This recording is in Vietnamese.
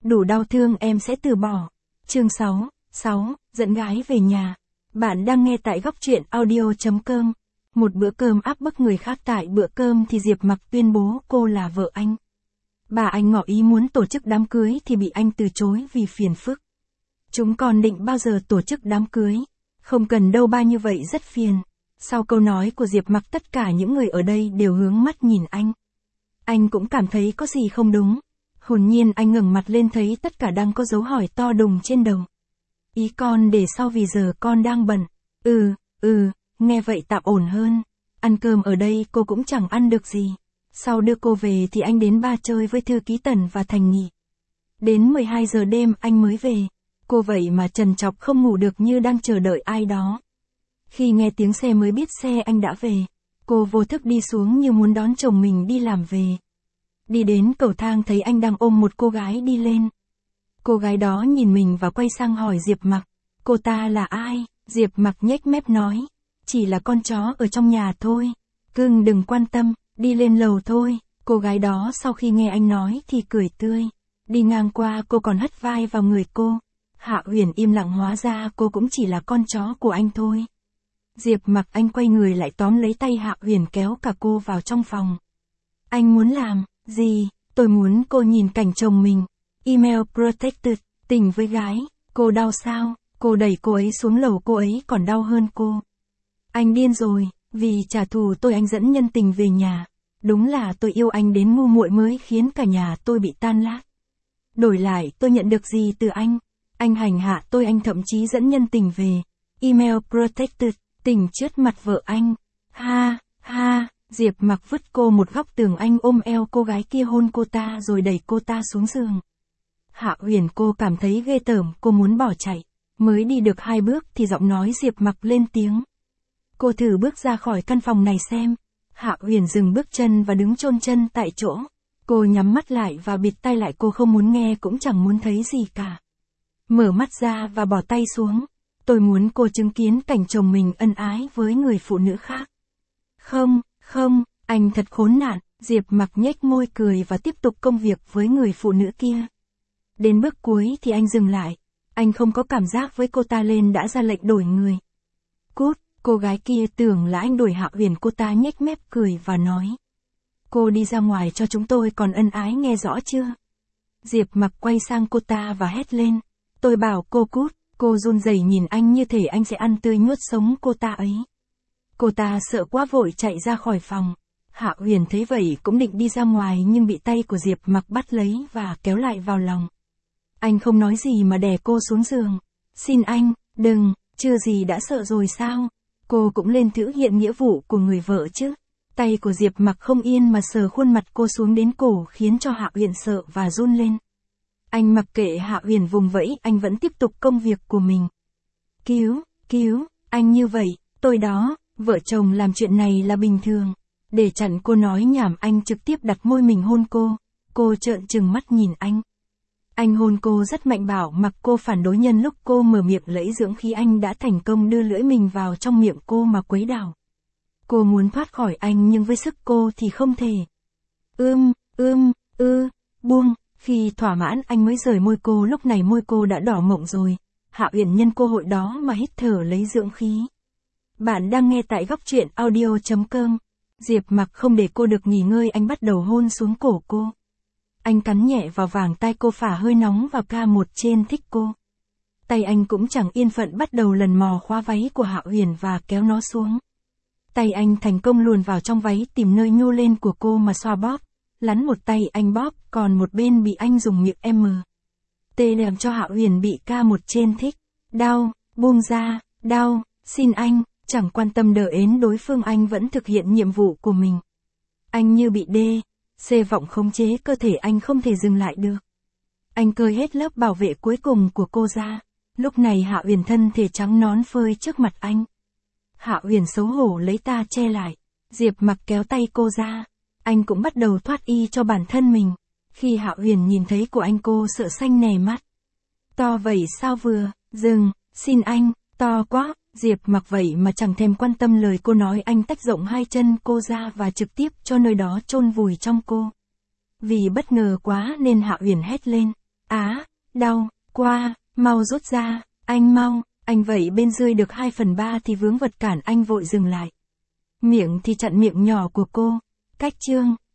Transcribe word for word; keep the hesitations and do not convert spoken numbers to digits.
đủ đau thương em sẽ từ bỏ. Chương sáu, sáu, dẫn gái về nhà. Bạn đang nghe tại góc truyện audio chấm com. Một bữa cơm áp bức người khác. Tại bữa cơm thì Diệp Mặc tuyên bố cô là vợ anh. Bà anh ngỏ ý muốn tổ chức đám cưới thì bị anh từ chối vì phiền phức. Chúng còn định bao giờ tổ chức đám cưới. Không cần đâu ba, như vậy rất phiền. Sau câu nói của Diệp Mặc, tất cả những người ở đây đều hướng mắt nhìn anh. Anh cũng cảm thấy có gì không đúng. Hồn nhiên anh ngẩng mặt lên thấy tất cả đang có dấu hỏi to đùng trên đầu. Ý con để sau vì giờ con đang bận. Ừ, ừ, nghe vậy tạm ổn hơn. Ăn cơm ở đây cô cũng chẳng ăn được gì. Sau đưa cô về thì anh đến bar chơi với thư ký Tần và Thành Nghị. Đến mười hai giờ đêm anh mới về. Cô vậy mà trằn trọc không ngủ được như đang chờ đợi ai đó. Khi nghe tiếng xe mới biết xe anh đã về. Cô vô thức đi xuống như muốn đón chồng mình đi làm về. Đi đến cầu thang thấy anh đang ôm một cô gái đi lên. Cô gái đó nhìn mình và quay sang hỏi Diệp Mặc. Cô ta là ai? Diệp Mặc nhếch mép nói. Chỉ là con chó ở trong nhà thôi. Cưng đừng quan tâm, đi lên lầu thôi. Cô gái đó sau khi nghe anh nói thì cười tươi. Đi ngang qua cô còn hất vai vào người cô. Hạ Uyển im lặng, hóa ra cô cũng chỉ là con chó của anh thôi. Diệp Mặc anh quay người lại tóm lấy tay Hạ Uyển kéo cả cô vào trong phòng. Anh muốn làm gì? Tôi muốn cô nhìn cảnh chồng mình. Email protected, tình với gái. Cô đau sao? Cô đẩy cô ấy xuống lầu, cô ấy còn đau hơn cô. Anh điên rồi, vì trả thù tôi anh dẫn nhân tình về nhà. Đúng là tôi yêu anh đến ngu muội mới khiến cả nhà tôi bị tan nát. Đổi lại tôi nhận được gì từ anh? Anh hành hạ tôi, anh thậm chí dẫn nhân tình về. Email protected, tình trước mặt vợ anh. Ha, ha, Diệp Mặc vứt cô một góc tường, anh ôm eo cô gái kia hôn cô ta rồi đẩy cô ta xuống giường. Hạ Uyển cô cảm thấy ghê tởm, cô muốn bỏ chạy. Mới đi được hai bước thì giọng nói Diệp Mặc lên tiếng. Cô thử bước ra khỏi căn phòng này xem. Hạ Uyển dừng bước chân và đứng chôn chân tại chỗ. Cô nhắm mắt lại và bịt tai lại, cô không muốn nghe cũng chẳng muốn thấy gì cả. Mở mắt ra và bỏ tay xuống. Tôi muốn cô chứng kiến cảnh chồng mình ân ái với người phụ nữ khác. Không, không, anh thật khốn nạn. Diệp Mặc nhếch môi cười và tiếp tục công việc với người phụ nữ kia. Đến bước cuối thì anh dừng lại. Anh không có cảm giác với cô ta lên đã ra lệnh đổi người. Cút, cô gái kia tưởng là anh đuổi Hạ Uyển, cô ta nhếch mép cười và nói. Cô đi ra ngoài cho chúng tôi còn ân ái, nghe rõ chưa? Diệp Mặc quay sang cô ta và hét lên. Tôi bảo cô cút. Cô run rẩy nhìn anh như thể anh sẽ ăn tươi nuốt sống cô ta ấy. Cô ta sợ quá vội chạy ra khỏi phòng. Hạ Uyển thấy vậy cũng định đi ra ngoài nhưng bị tay của Diệp Mặc bắt lấy và kéo lại vào lòng. Anh không nói gì mà đè cô xuống giường. Xin anh, đừng, chưa gì đã sợ rồi sao? Cô cũng lên thử hiện nghĩa vụ của người vợ chứ. Tay của Diệp Mặc không yên mà sờ khuôn mặt cô xuống đến cổ khiến cho Hạ Uyển sợ và run lên. Anh mặc kệ Hạ Uyển vùng vẫy, anh vẫn tiếp tục công việc của mình. Cứu, cứu, anh như vậy, tôi đó, vợ chồng làm chuyện này là bình thường. Để chặn cô nói nhảm anh trực tiếp đặt môi mình hôn cô. Cô trợn trừng mắt nhìn anh. Anh hôn cô rất mạnh, bảo mặc cô phản đối, nhân lúc cô mở miệng lấy dưỡng khí anh đã thành công đưa lưỡi mình vào trong miệng cô mà quấy đảo. Cô muốn thoát khỏi anh nhưng với sức cô thì không thể. Ưm, ưm, ư, buông. Khi thỏa mãn anh mới rời môi cô, lúc này môi cô đã đỏ mộng rồi. Hạ Uyển nhân cơ hội đó mà hít thở lấy dưỡng khí. Bạn đang nghe tại góc truyện audio chấm com. Diệp Mặc không để cô được nghỉ ngơi, anh bắt đầu hôn xuống cổ cô. Anh cắn nhẹ vào vàng tai cô, phả hơi nóng vào ca một trên thích cô. Tay anh cũng chẳng yên phận bắt đầu lần mò khóa váy của Hạ Uyển và kéo nó xuống. Tay anh thành công luồn vào trong váy tìm nơi nhô lên của cô mà xoa bóp. Lắn một tay anh bóp, còn một bên bị anh dùng miệng em tê làm cho Hạ Uyển bị ca một trên thích. Đau, buông ra, đau, xin anh, chẳng quan tâm đờ ến đối phương, anh vẫn thực hiện nhiệm vụ của mình. Anh như bị đê, xê vọng khống chế cơ thể, anh không thể dừng lại được. Anh cởi hết lớp bảo vệ cuối cùng của cô ra. Lúc này Hạ Uyển thân thể trắng nón phơi trước mặt anh. Hạ Uyển xấu hổ lấy ta che lại. Diệp Mặc kéo tay cô ra. Anh cũng bắt đầu thoát y cho bản thân mình. Khi Hạ Uyển nhìn thấy của anh cô sợ xanh nè mắt. To vậy sao vừa, dừng, xin anh, to quá. Diệp Mặc vậy mà chẳng thèm quan tâm lời cô nói, anh tách rộng hai chân cô ra và trực tiếp cho nơi đó chôn vùi trong cô. Vì bất ngờ quá nên Hạ Uyển hét lên. Á, đau, qua, mau rút ra, anh mau, anh vậy bên dưới được hai phần ba thì vướng vật cản anh vội dừng lại. Miệng thì chặn miệng nhỏ của cô. Cách chương.